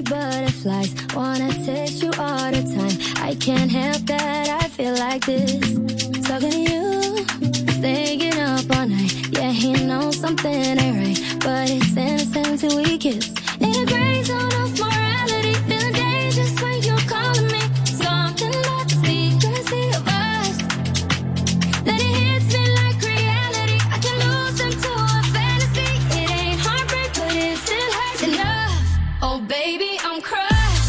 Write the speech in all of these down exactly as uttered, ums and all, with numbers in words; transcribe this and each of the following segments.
butterflies. Wanna taste you all the time. I can't help that I feel like this. Talking to you, staying up all night. Yeah, he knows something ain't right, but it's innocent till we kiss. In a gray zone of morality, feeling dangerous when you're calling me. Something about the secrecy of us, that it hits me like reality. I can lose into a fantasy. It ain't heartbreak, but it still hurts enough. Oh baby, I'm crushed.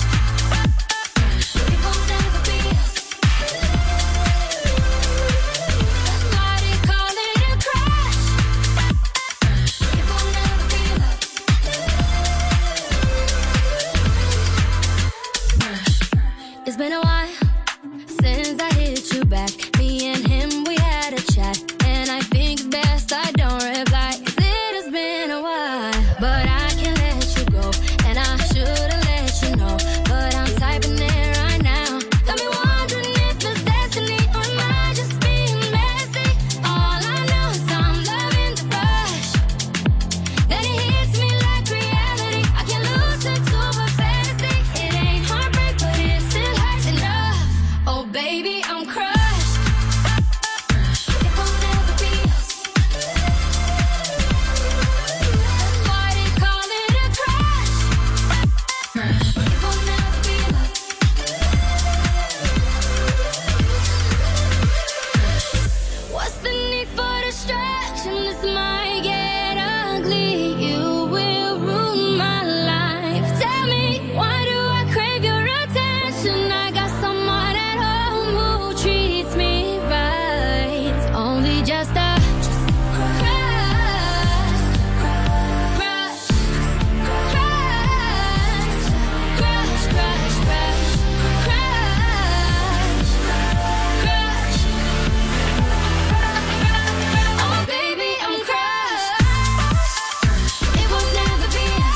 It won't ever be us. That's why they call it a crush. It won't ever be love. It's been a while since I hit you back. Me and him, we had a chat, and I think it's best I don't reply. 'Cause it has been a while, but I can't let you go, and I should've let you know, but I'm typing it right now. Got me wondering if it's destiny, or am I just being messy? All I know is I'm loving the rush, that it hits me like reality. I can't lose into a fantasy. It ain't heartbreak, but it still hurts enough. Oh baby, I'm crushed. It won't ever be us. That's why they call it a crush. It won't ever be love. What's the need for distraction? This might get ugly. You will ruin my life. Tell me, why do I crave your attention? I got someone at home who treats me right. Only just a crush, crush, crush, crush, crush, crush, crush, crush. Oh baby, I'm crushed. It will never be us.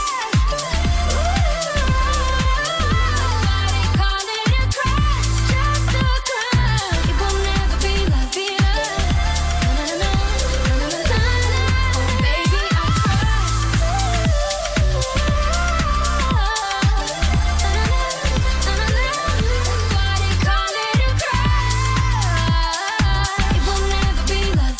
Why they call it a crush? Just a crush. It will never be love, be love. Na, na, na, na, na, na, na, na. Oh baby, I'm crushed. Na, na, na, na, na. That's why they call it a crush. It will never be love.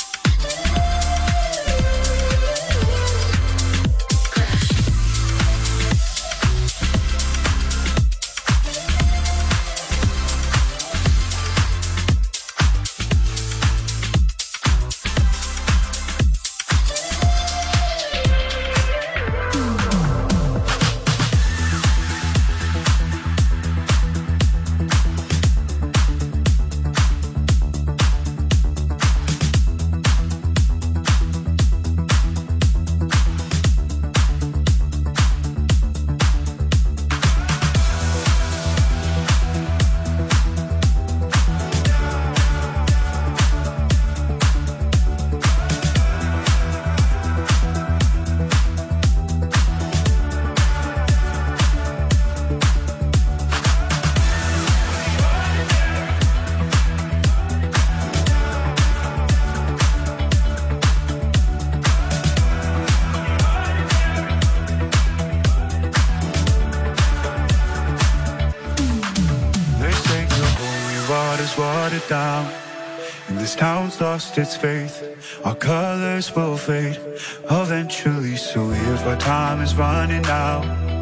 They say the holy water's watered down, and this town's lost its faith. Our colors will fade eventually, so if our time is running out,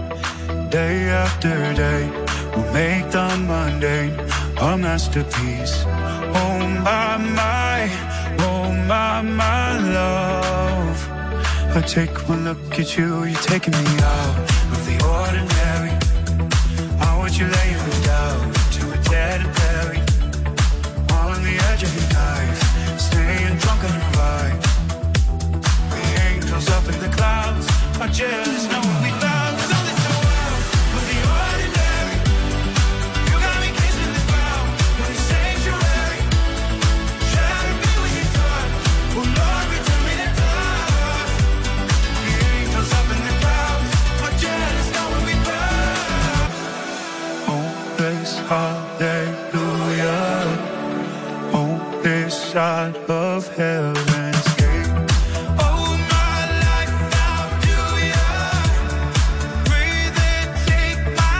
day after day, we'll make the mundane a masterpiece. Oh my, my, oh my, my love. I take one look at you, you're taking me out of the ordinary. I want you laying me down to a dead and buried, on the edge of your knife, staying drunk on the ride. The angels up in the clouds are jealous, know what we found. So this the world of the ordinary. You got me kissing the ground in the sanctuary. Trying to be with you, done. Oh Lord, return me to dust. The angels up in the clouds are jealous, know what we found. Oh, this hallelujah. Oh, this side of heaven's gate. Oh, my life, now do ya breathe and take my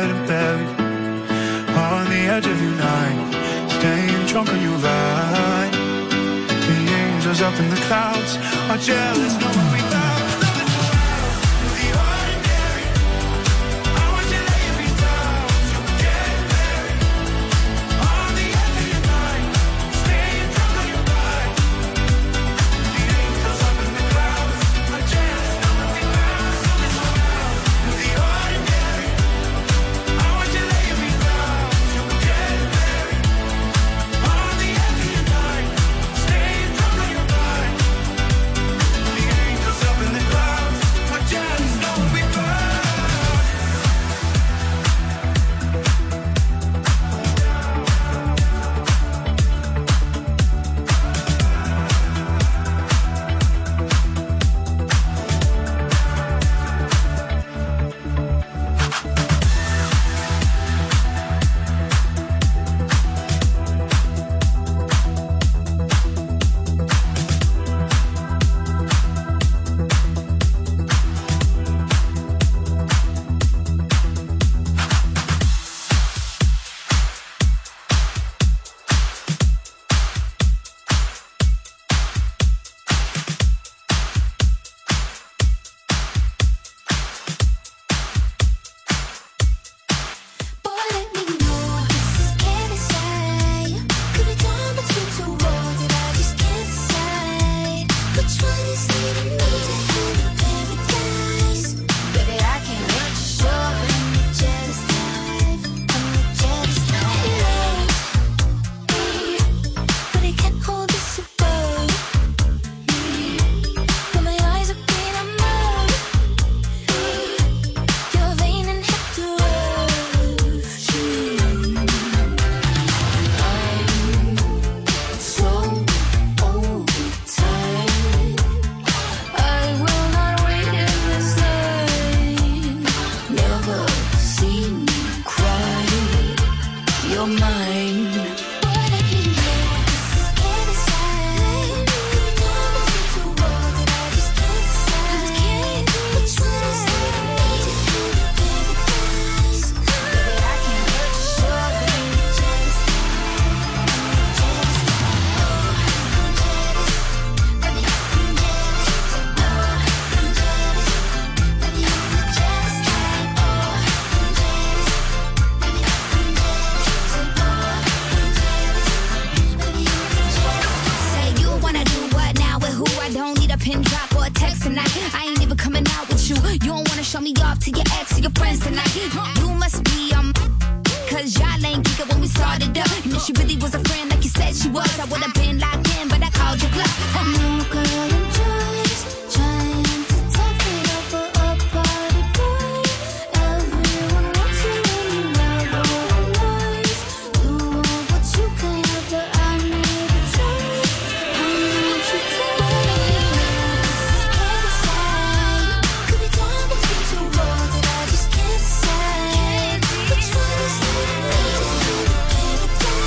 dead and buried on the edge of your night, staying drunk on your ride. The angels up in the clouds are jealous, knowing we found.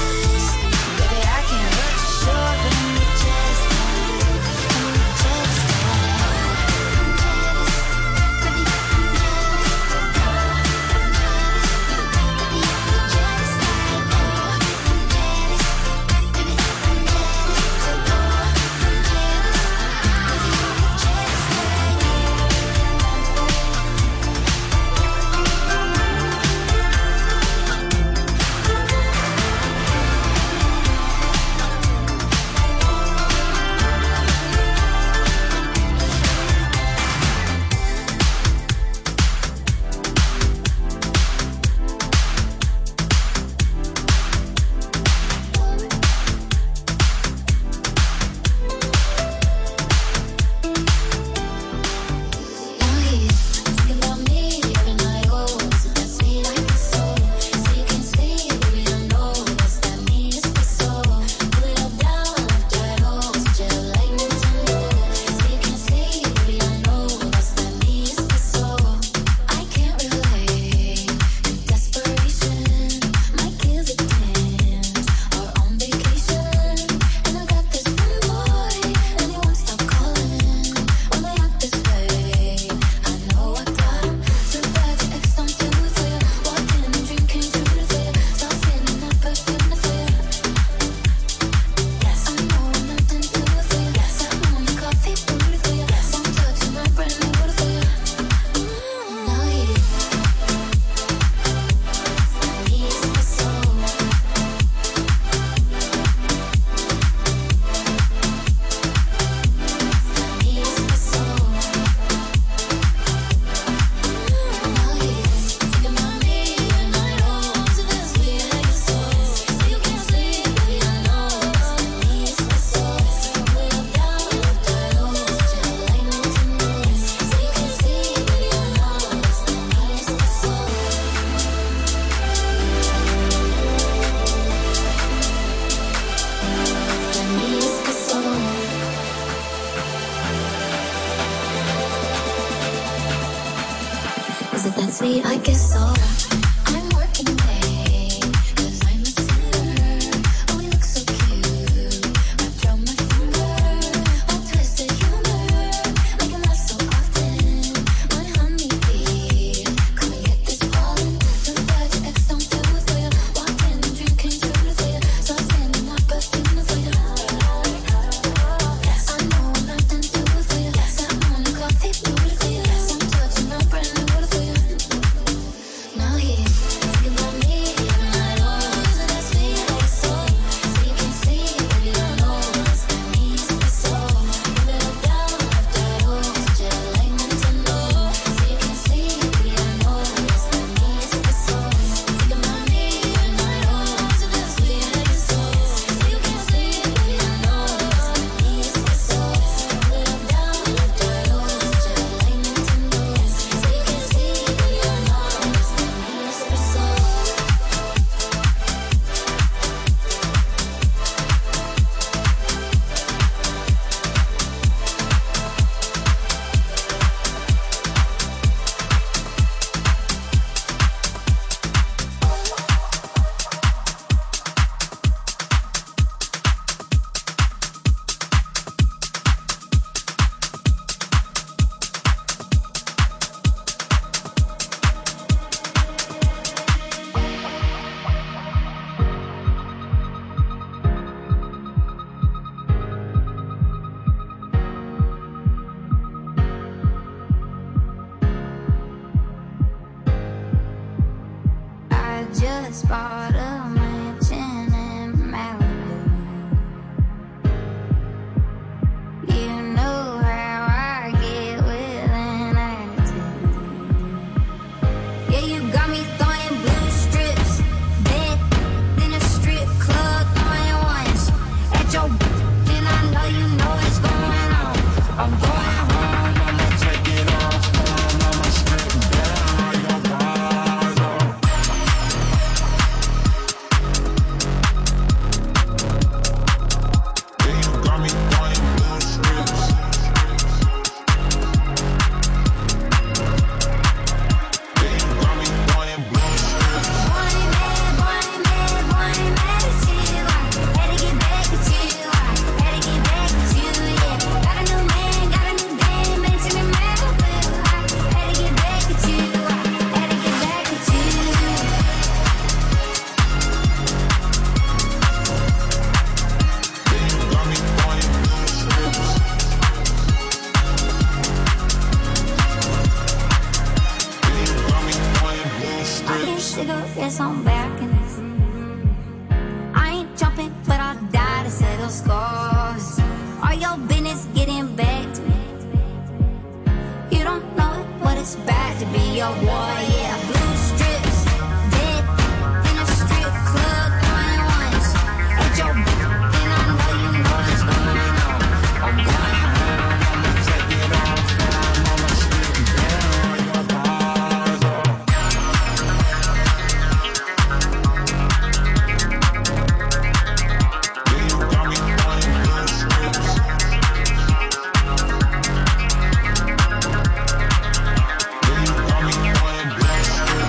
Just sweet, I guess so. I'm working late, cause I'm a sinner. Oh, we look so cute. I draw my finger, all twisted humor. Like I'm not so often. My honeybee, come and get this pollen. So bad your ex don't do it for you. Walked in and drinking through for you. So I stand and knock us in for you. I know I'm not done do it for you. Got morning coffee, do it for you. Some touch and I'm brand new water for you. Now he's thinking about me every night. Oh, isn't that sweet? Like so. So you can see, baby, I know it's that means it's so. Give it all down after all. Touch it like Nintendo. So you can see, baby, I know it's that means it's so. Thinking about me every night. Oh, isn't that sweet? Like so. So you can see, baby, I know it's that means it's so. Give it all down after all. Touch it like Nintendo. So you can see, baby, I know it's that means it's so. I just bought a mansion in Malibu. You know how I get with an attitude. Yeah, you got me throwing blue strips, bed in a strip club, throwing ones at your and I know you know what's going on. I'm going home, I'ma take it off, I'ma strip down your bars off. Yeah, you got me throwing blue strips. Yeah, you got me throwing blue strips. Boy, man, boy, man, boy, man, it's you. I had to get back at you. I had to get back at you, yeah. Got a new man, got a new dame, mansion in Malibu. I had to get back at you. I had to get back at you. Yeah, you got me throwing blue strips. Yeah, you got me throwing blue strips. Cigarettes on balconies. I ain't jumping, but I'll die to settle scores. All your business getting back to me. You don't know what it's bad to be your boy, yeah. Blue strips, dead in a strip club, throwing ones at your and I know you know what's going on. I'm going home, I'ma take it off, I'ma strip down your bars off. Yeah, you got me throwing blue strips. Yeah, you got me throwing blue strips.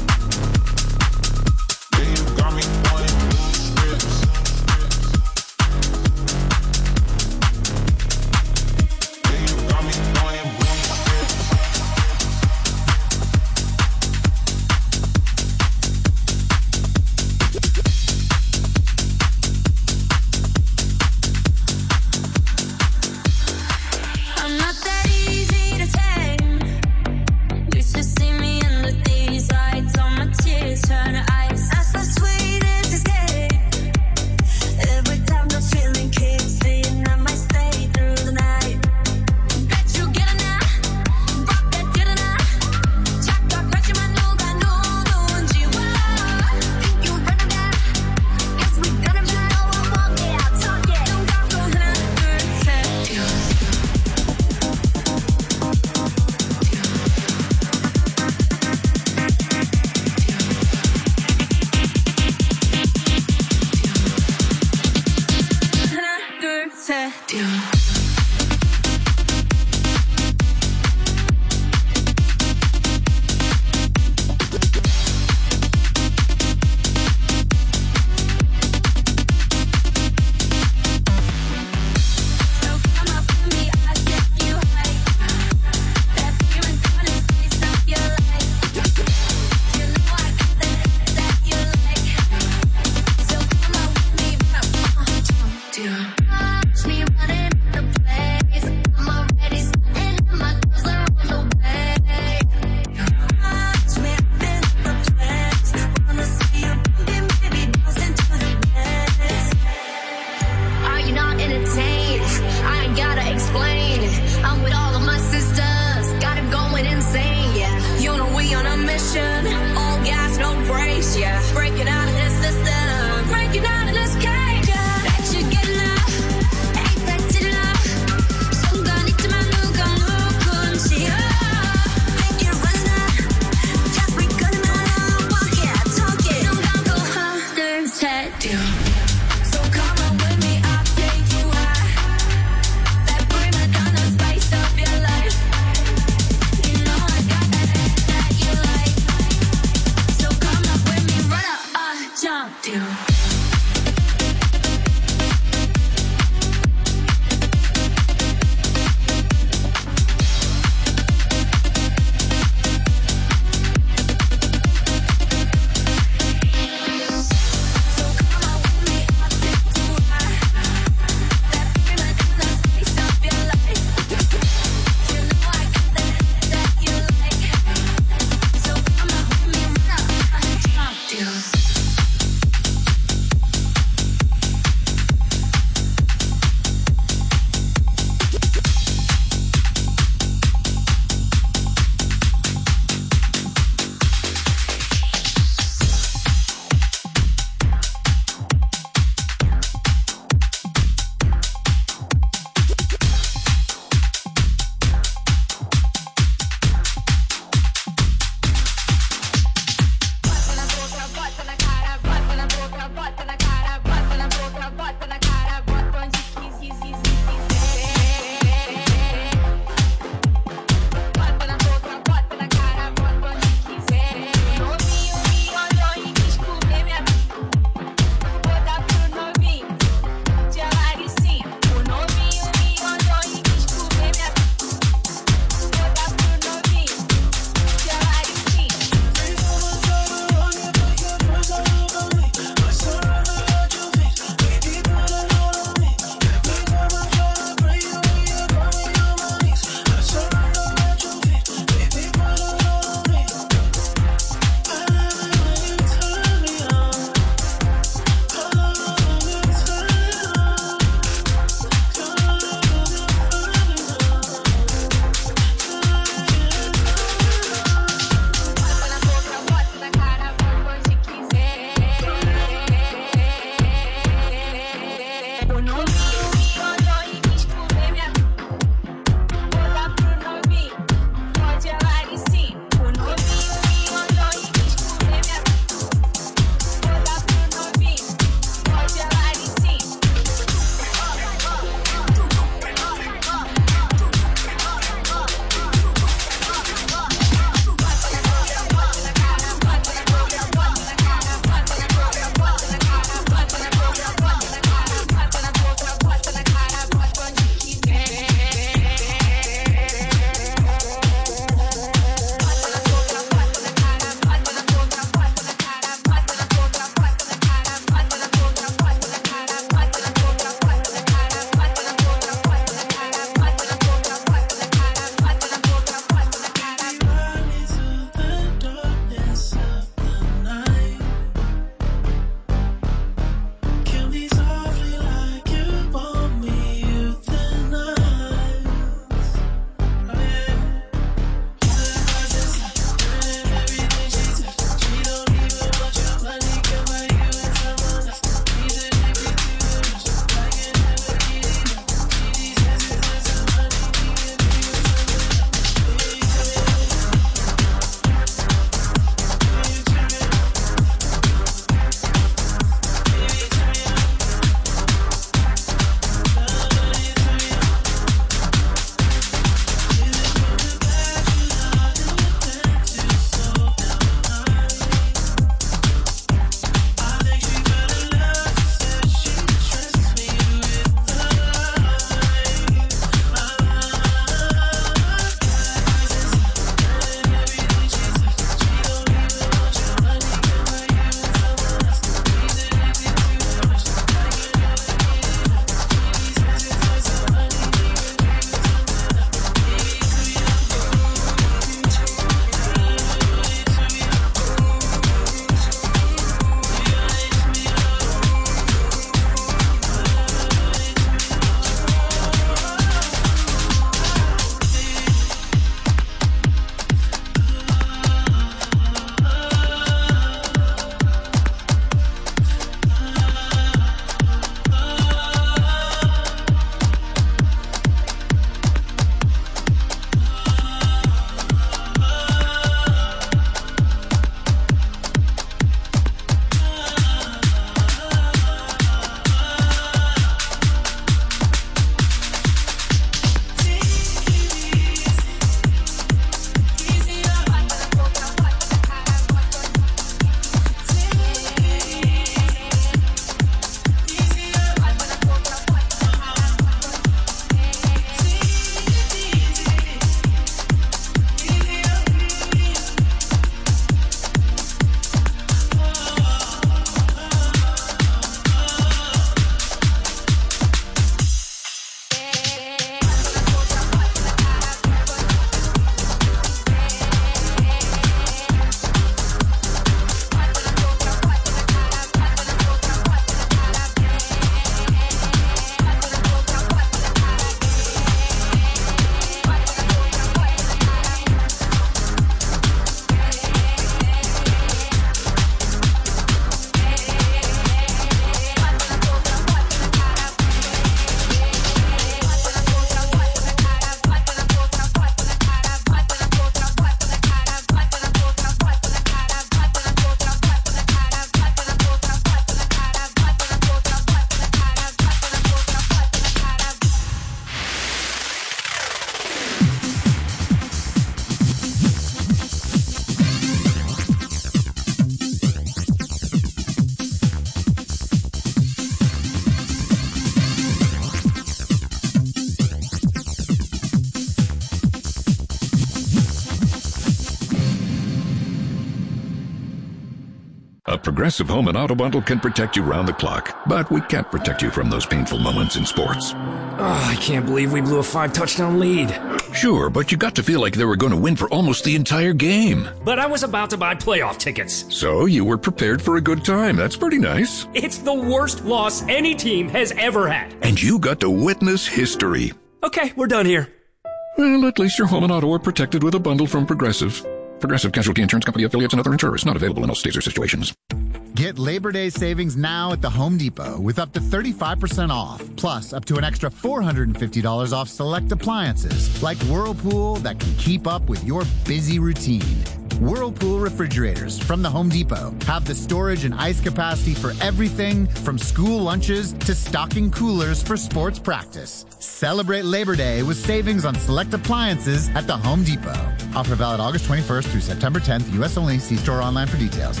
A Progressive Home and Auto Bundle can protect you round the clock, but we can't protect you from those painful moments in sports. Oh, I can't believe we blew a five-touchdown lead. Sure, but you got to feel like they were going to win for almost the entire game. But I was about to buy playoff tickets. So you were prepared for a good time. That's pretty nice. It's the worst loss any team has ever had. And you got to witness history. Okay, we're done here. Well, at least your home and auto are protected with a bundle from Progressive. Progressive Casualty Insurance Company affiliates and other insurers. Not available in all states or situations. Get Labor Day savings now at the Home Depot with up to thirty-five percent off, plus up to an extra four hundred fifty dollars off select appliances like Whirlpool that can keep up with your busy routine. Whirlpool refrigerators from the Home Depot have the storage and ice capacity for everything from school lunches to stocking coolers for sports practice. Celebrate Labor Day with savings on select appliances at the Home Depot. Offer valid August twenty-first through September tenth, U S only. See store online for details.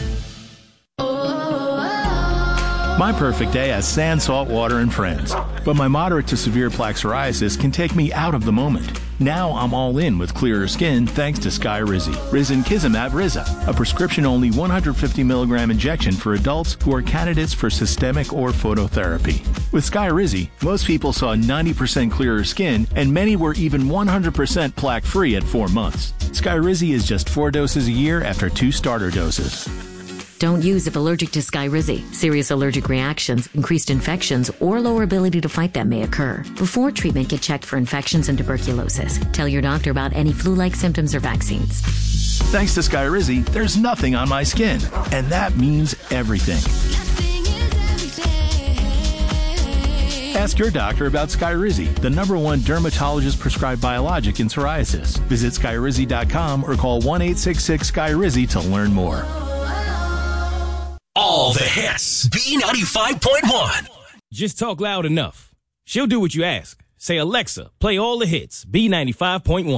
My perfect day has sand, salt, water, and friends. But my moderate to severe plaque psoriasis can take me out of the moment. Now I'm all in with clearer skin thanks to Skyrizi. Risankizumab Riza, a prescription-only one hundred fifty milligram injection for adults who are candidates for systemic or phototherapy. With Skyrizi, most people saw ninety percent clearer skin, and many were even one hundred percent plaque-free at four months. Skyrizi is just four doses a year after two starter doses. Don't use if allergic to Skyrizi. Serious allergic reactions, increased infections, or lower ability to fight them may occur. Before treatment, get checked for infections and tuberculosis. Tell your doctor about any flu-like symptoms or vaccines. Thanks to Skyrizi, there's nothing on my skin. And that means everything. Ask your doctor about Skyrizi, the number one dermatologist-prescribed biologic in psoriasis. Visit Skyrizi dot com or call one eight six six Skyrizi to learn more. All the hits. B ninety-five point one. Just talk loud enough. She'll do what you ask. Say, Alexa, play all the hits. B ninety-five point one.